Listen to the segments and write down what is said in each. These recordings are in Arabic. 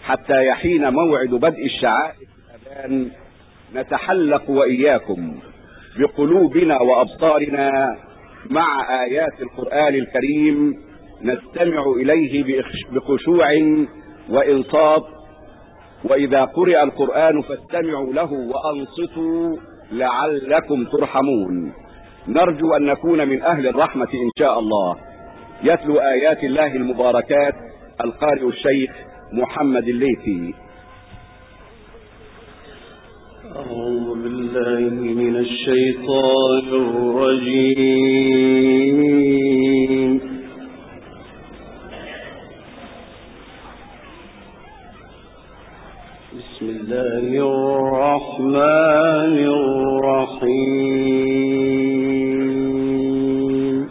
حتى يحين موعد بدء الشعائر الأذان نتحلق وإياكم بقلوبنا وأبصارنا مع آيات القرآن الكريم، نستمع إليه بخشوع وإنصات. وإذا قرئ القرآن فاستمعوا له وأنصتوا لعلكم ترحمون. نرجو أن نكون من أهل الرحمة إن شاء الله. يتلو آيات الله المباركات القارئ الشيخ محمد الليثي. أعوذ بالله من الشيطان الرجيم. بسم الله الرحمن الرحيم.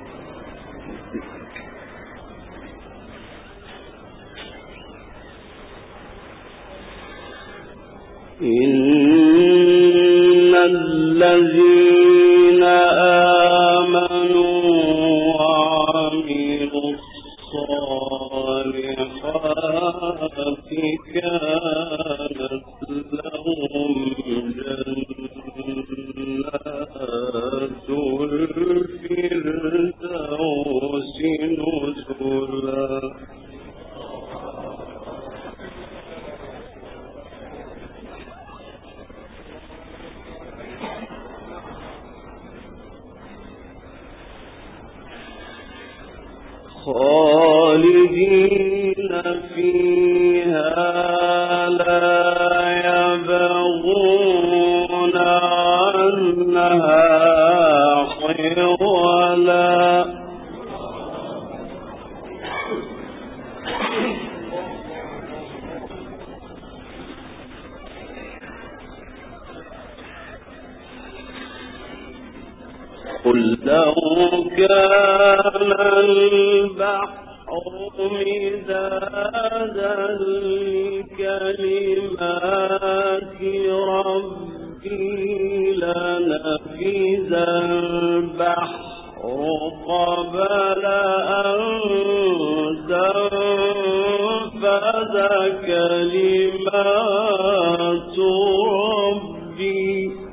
إن الذين آمنوا وعملوا الصالحات كانت لهم جنات الفردوس نزلا. خالدين فيها لا يبغون عنها حولا. قل لو كان البحر مدادا لكلمات ربي لنفذ البحر قبل أن تنفذ كلمات ربي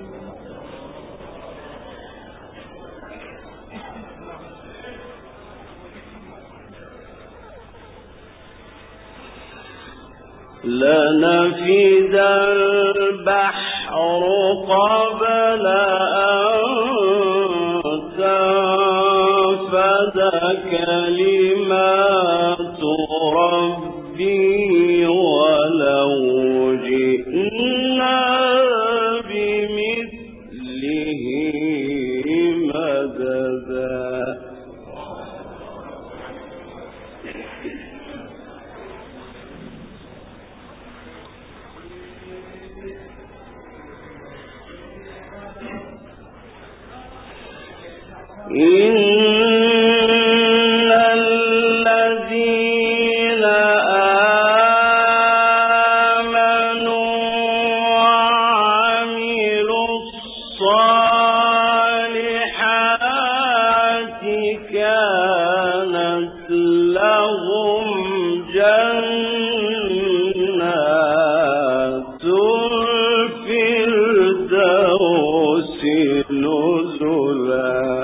لنفذ البحر قبل أن تنفذ كلمات ربي ولو جئنا بمثله مددا. إن الذين آمنوا وعملوا الصالحات كانت لهم جنات الفردوس نزلا.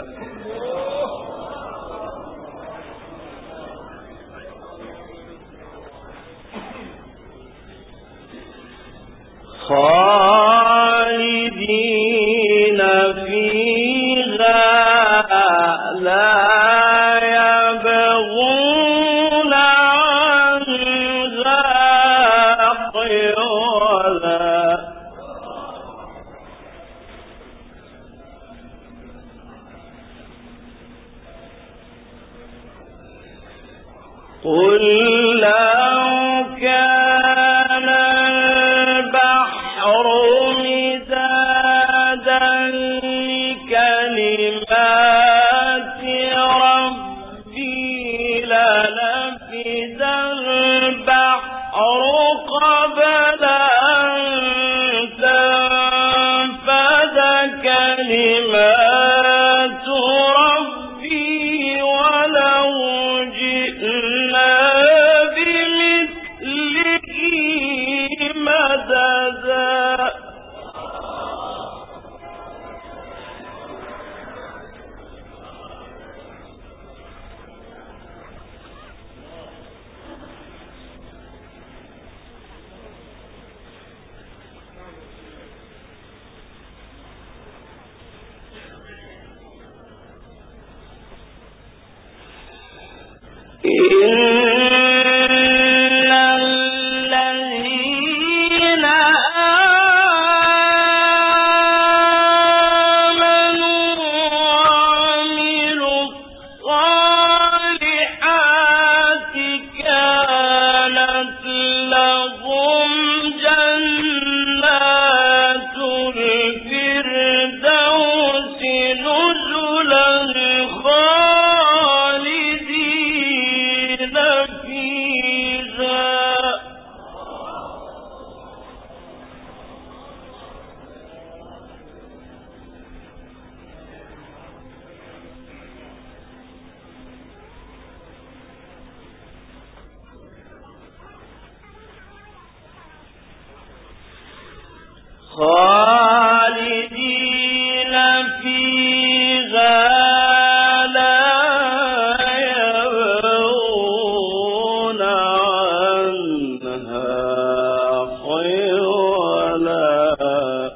خالدين فيها لا يبغون عنها حولا. قل لو كان البحر مدادا لكلمات ربي لنفذ البحر قبل أن تنفذ كلمات ربي ولو جئنا بمثله خالدين فيها لا يبغون عنها حولا.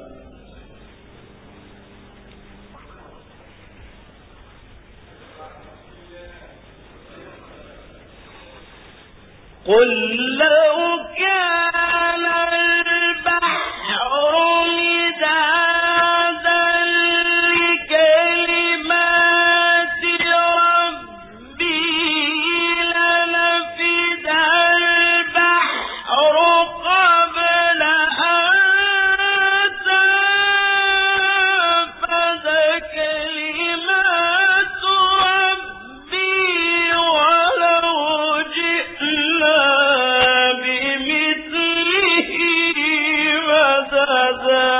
قل لو كان البحر مدادا لكلمات ربي لنفد البحر قبل أن تنفد كلمات ربي ولو جئنا بمثله مددا.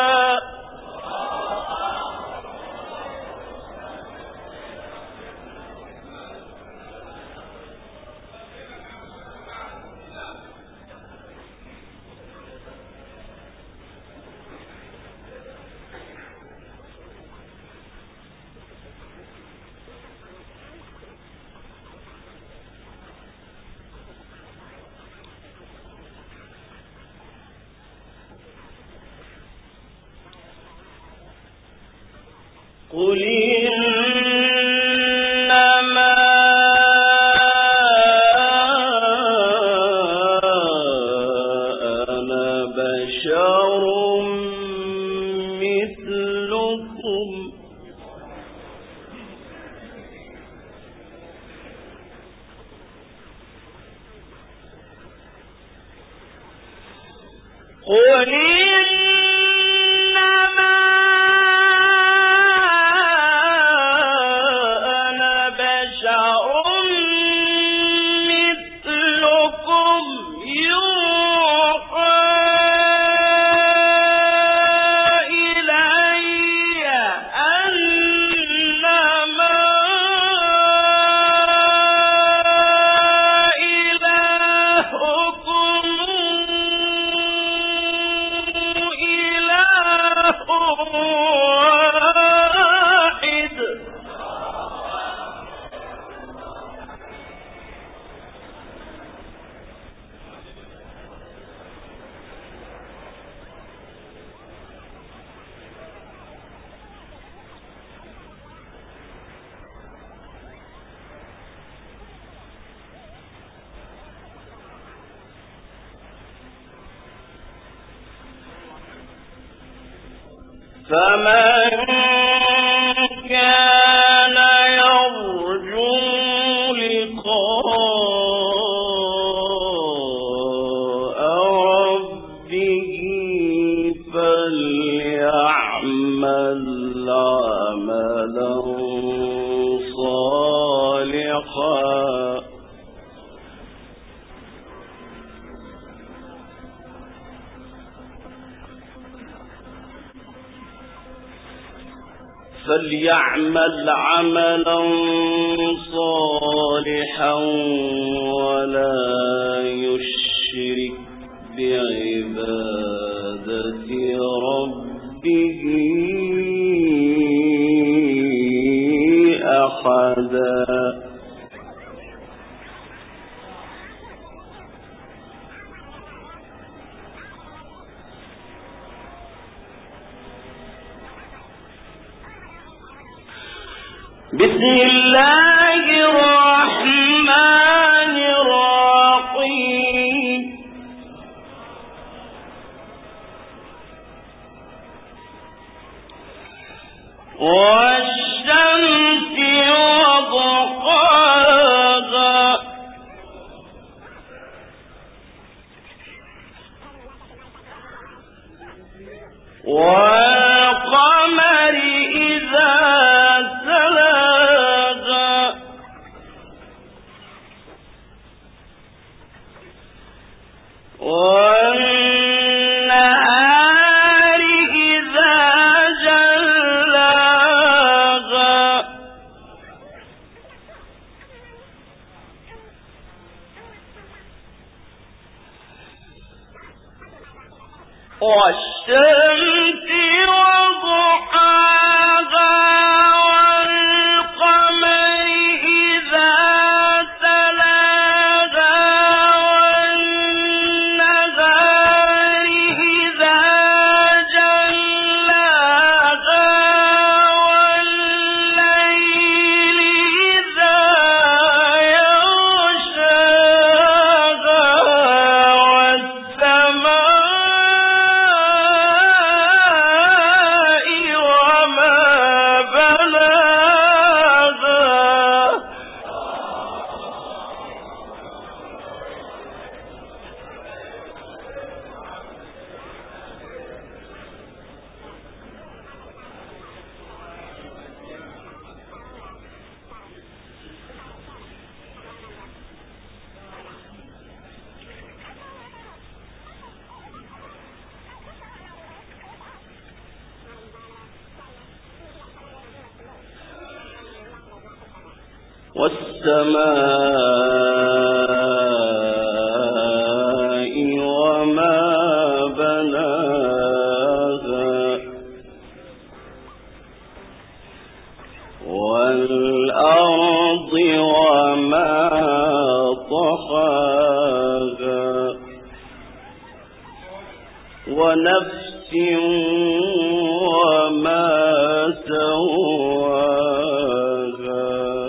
قل إنما أنا بشر مثلكم قل إنما أنا بشر مثلكم يوحى إلي أنما إلهكم إله واحد. فمن كان يرجو لقاء ربه فليعمل عملا صالحا ولا يشرك بعبادة ربه أحدا. بسم الله الرحمن والشمس وضحاها والقمر إذا تلاها والنهار إذا جلاها والشمس وضحاها والقمر إذا تلاها والنهار إذا جلاها والليل إذا يغشاها والسماء وما بناها والأرض وما طحاها ونفس وما سواها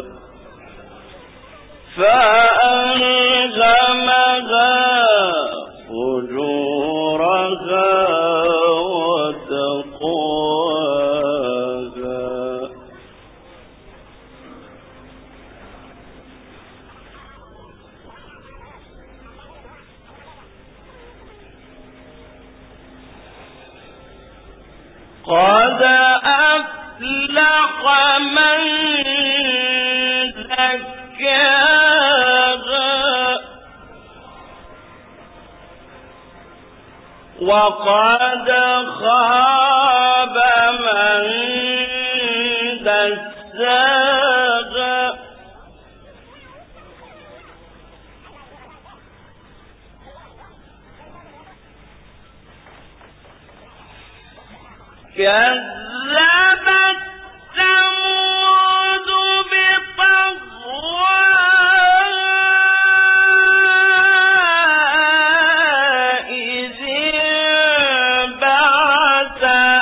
فألهمها فجورها وتقواها قد أفلح من زكاها وقد خاب من دساها كذبت ثمود بطغواها إذ انبعث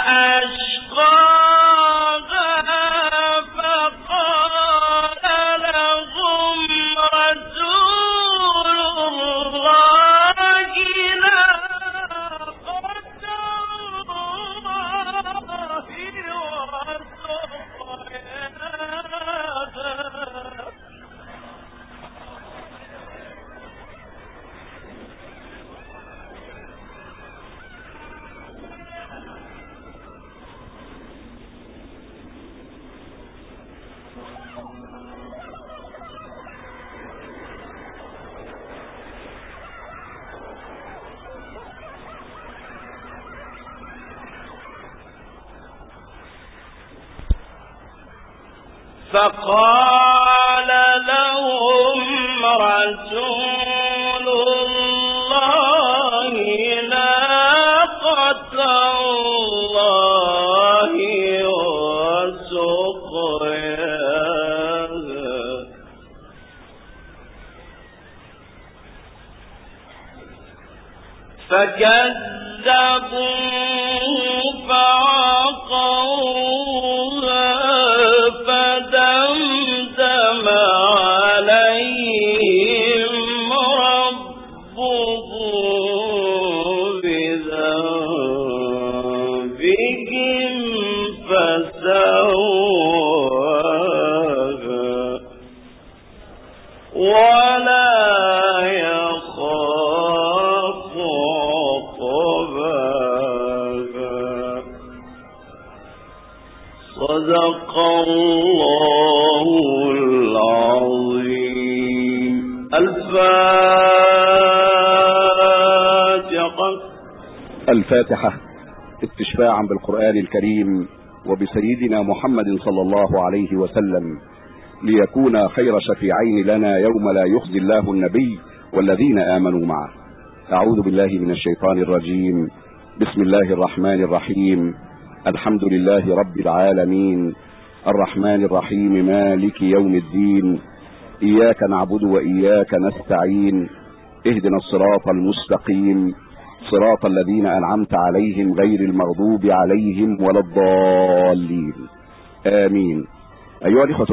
أشقاها فقال لهم رسول الله ناقة فقال لهم رسول الله ناقة الله وسقياها فكذبوا فعقروها فدمدم عليهم ربهم بذنبهم فسواها صدق الله العظيم. الفاتحة استشفاعا بالقرآن الكريم وبسيدنا محمد صلى الله عليه وسلم ليكون خير شفيعين لنا يوم لا يخزي الله النبي والذين آمنوا معه. أعوذ بالله من الشيطان الرجيم. بسم الله الرحمن الرحيم. الحمد لله رب العالمين الرحمن الرحيم مالك يوم الدين. إياك نعبد وإياك نستعين. اهدنا الصراط المستقيم صراط الذين أنعمت عليهم غير المغضوب عليهم ولا الضالين. آمين. أيها الإخوة